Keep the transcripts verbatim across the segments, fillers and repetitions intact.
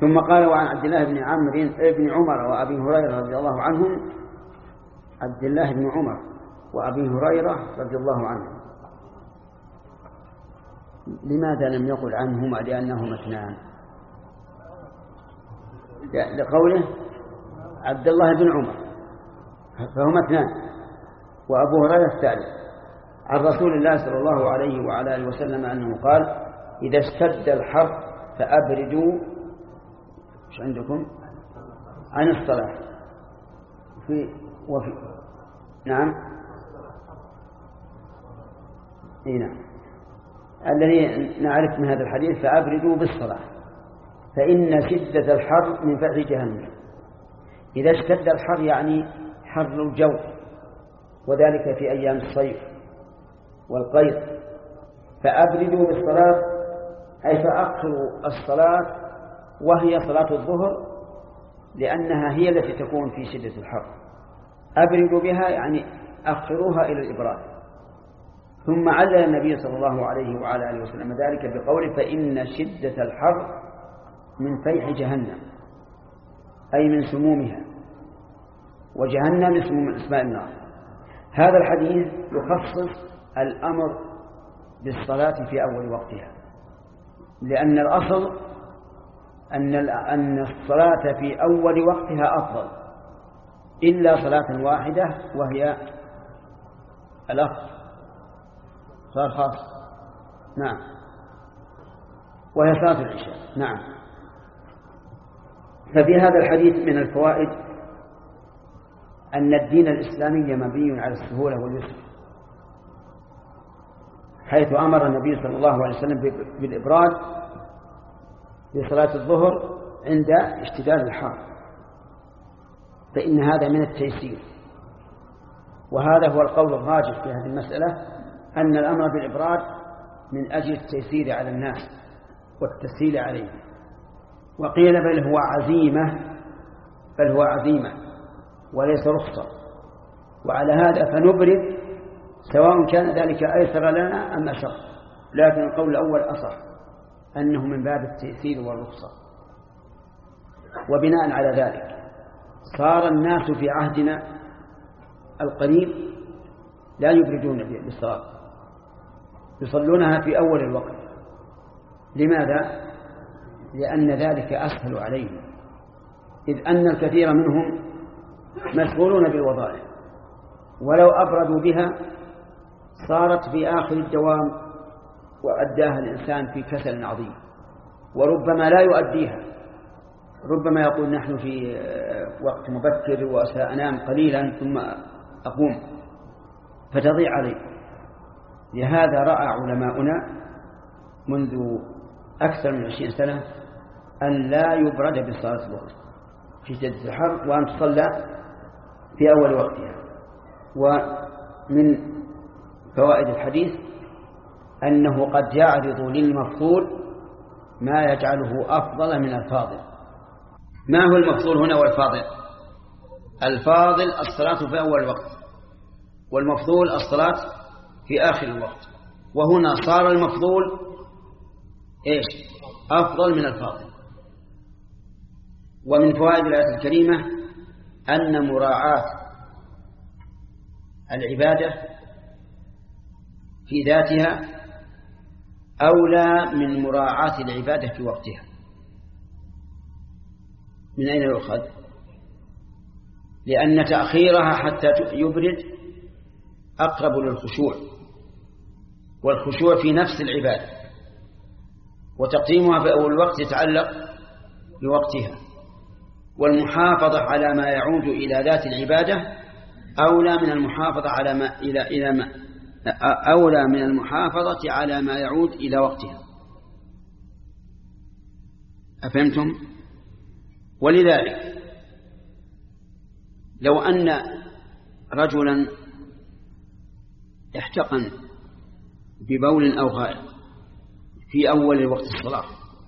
ثم قال وعن عبد الله بن عمرو بن عمر وأبي هريرة رضي الله عنهم. عبد الله بن عمر وأبي هريرة رضي الله عنهم، لماذا لم يقل عنهما لأنهما اثنان؟ لقوله عبد الله بن عمر فهما اثنان، وأبو هريرة الثالث، عن رسول الله صلى الله عليه وعلى آله وسلم أنه قال إذا اشتد الحر فأبردوا مش عندكم عن الصلاة في وفي نعم إيه نعم الذي نعرف من هذا الحديث فأبردوا بالصلاة فإن شدة الحر من فعل جهنم. إذا اشتد الحر يعني حر الجو، وذلك في أيام الصيف والقيض. فأبردوا بالصلاة أي فأقصروا الصلاة، وهي صلاة الظهر لأنها هي التي تكون في شدة الحر. أبردوا بها يعني أخروها إلى الإبراد. ثم علل النبي صلى الله عليه وعلى آله وسلم ذلك بقوله فإن شدة الحر من فيح جهنم، أي من سمومها، وجهنم اسم من أسماء النار. هذا الحديث يخصص الأمر بالصلاة في أول وقتها، لأن الأصل أن أن الصلاة في أول وقتها أفضل، إلا صلاة واحدة وهي الأخ صار خاص نعم وهي صلاة العشاء نعم. ففي هذا الحديث من الفوائد أن الدين الإسلامي مبني على السهولة واليسر، حيث أمر النبي صلى الله عليه وسلم بالإبراد في صلاة الظهر عند اشتداد الحر، فإن هذا من التيسير. وهذا هو القول الراجح في هذه المسألة، أن الأمر بالإبراد من أجل التيسير على الناس والتسهيل عليه. وقيل بل هو عزيمة بل هو عزيمة وليس رخصة. وعلى هذا فنبرد سواء كان ذلك أيسر لنا أم أشر، لكن القول الأول أصح أنه من باب التيسير والرخصة. وبناء على ذلك صار الناس في عهدنا القريب لا يبردون بالصلاة، يصلونها في أول الوقت. لماذا؟ لأن ذلك أسهل عليهم، إذ أن الكثير منهم مشغولون بالوظائف، ولو أبردوا بها صارت في آخر الدوام وأداها الإنسان في كسل عظيم، وربما لا يؤديها. ربما يقول نحن في وقت مبكر وسأنام قليلا ثم أقوم، فتضيع عليه. لهذا رأى علماؤنا منذ أكثر من عشرين سنة أن لا يبرد بالصلاة الظهر في شدة الحر، وأن تصلى في أول وقتها. ومن فوائد الحديث أنه قد يعرض للمفضول ما يجعله أفضل من الفاضل. ما هو المفضول هنا والفاضل؟ الفاضل الصلاة في أول وقت، والمفضول الصلاة في آخر الوقت. وهنا صار المفضول إيش؟ أفضل من الفاضل. ومن فوائد الآية الكريمة أن مراعاة العبادة في ذاتها أولى من مراعاة العبادة في وقتها. من أين يؤخذ؟ لأن تأخيرها حتى يبرد أقرب للخشوع، والخشوع في نفس العبادة، وتقديمها في أول الوقت يتعلق بوقتها. والمحافظة على ما يعود إلى ذات العبادة أولى من المحافظة على ما إلى إلى ما أولى من المحافظة على ما يعود إلى وقتها. أفهمتم؟ ولذلك لو أن رجلا احتقن ببول أو غائط في أول وقت الصلاة،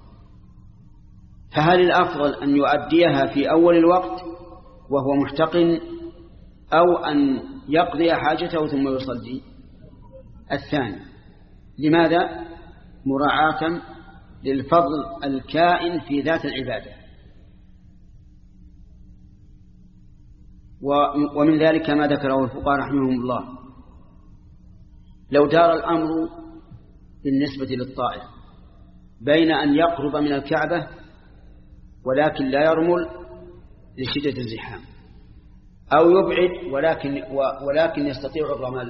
فهل الأفضل أن يؤديها في أول الوقت وهو محتقن، أو أن يقضي حاجته ثم يصلي؟ الثاني. لماذا؟ مراعاة للفضل الكائن في ذات العبادة. ومن ذلك ما ذكره الفقهاء رحمهم الله، لو دار الأمر بالنسبة للطائف بين أن يقرب من الكعبة ولكن لا يرمل لشدة الزحام، أو يبعد ولكن ولكن يستطيع الرمل،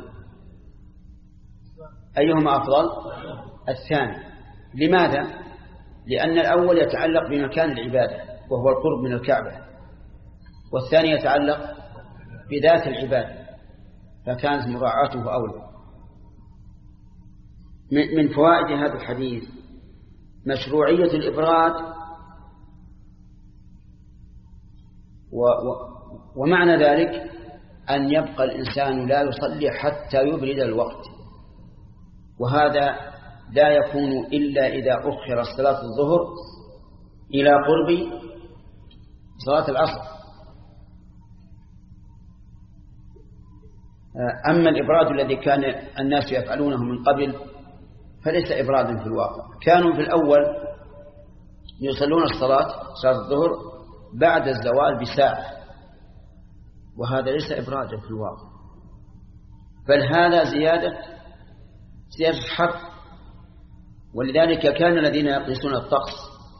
أيهما أفضل؟ الثاني. لماذا؟ لأن الأول يتعلق بمكان العبادة وهو القرب من الكعبة، والثاني يتعلق بذات العبادة، فكانت مراعاته أولى. من فوائد هذا الحديث مشروعية الإبراد، ومعنى ذلك أن يبقى الإنسان لا يصلي حتى يبرد الوقت، وهذا لا يكون إلا إذا أخر صلاة الظهر إلى قرب صلاة العصر. أما الإبراد الذي كان الناس يفعلونه من قبل فليس إبرادا في الواقع، كانوا في الأول يصلون الصلاة صلاة الظهر بعد الزوال بساعة، وهذا ليس إبرادا في الواقع، بل هذا زيادة زيادة حر. ولذلك كان الذين يقيسون الطقس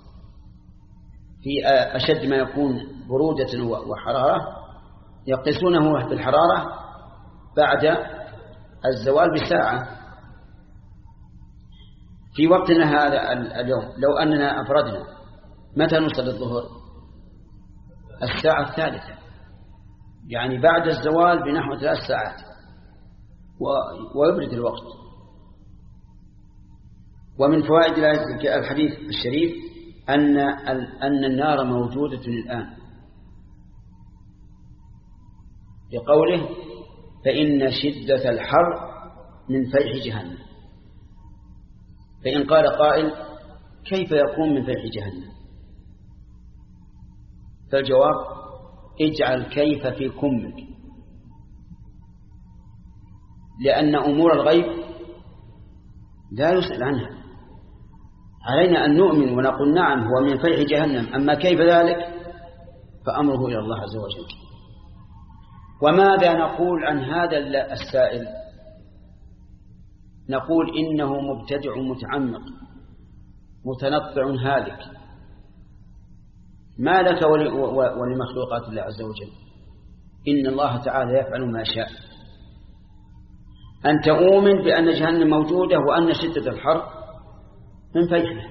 في أشد ما يكون برودة وحرارة يقيسونه بالحرارة بعد الزوال بساعة. في وقتنا هذا اليوم لو أننا أفردنا متى نصلي الظهر؟ الساعة الثالثة، يعني بعد الزوال بنحو ثلاث ساعات ويبرد الوقت. ومن فوائد الحديث الشريف أن أن النار موجودة الآن، لقوله فإن شدة الحر من فيح جهنم. فإن قال قائل كيف يكون من فيح جهنم؟ فالجواب اجعل كيف في كمك، لأن أمور الغيب لا يسأل عنها، علينا أن نؤمن ونقول نعم هو من فيح جهنم، أما كيف ذلك فأمره إلى الله عز وجل. وماذا نقول عن هذا السائل؟ نقول إنه مبتدع متعمق متنطع هالك، ما لك ولمخلوقات الله عز وجل، إن الله تعالى يفعل ما شاء. أن تؤمن بأن جهنم موجودة وأن شدة الحر من فيحها.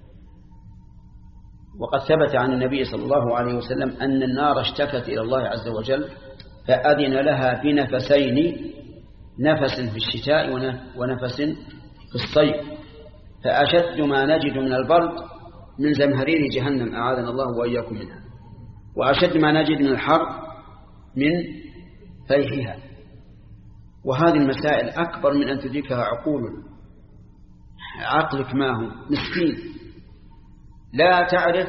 وقد ثبت عن النبي صلى الله عليه وسلم أن النار اشتكت إلى الله عز وجل فأذن لها بنفسين، نفس في الشتاء ونفس في الصيف، فأشد ما نجد من البرد من زمهرير جهنم أعاذنا الله وإياكم منها، وأشد ما نجد من الحر من فيحها. وهذه المسائل أكبر من أن تدركها عقول، عقلك ما هو مسكين، لا تعرف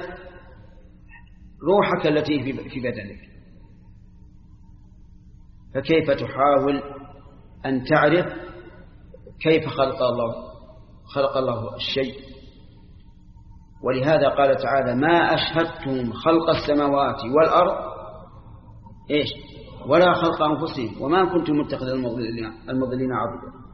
روحك التي في بدنك، فكيف تحاول أن تعرف كيف خلق الله خلق الله الشيء؟ ولهذا قال تعالى ما أشهدتم خلق السماوات والأرض إيش ولا خلق أنفسهم وما كنتم متخذ المضلين عضدا.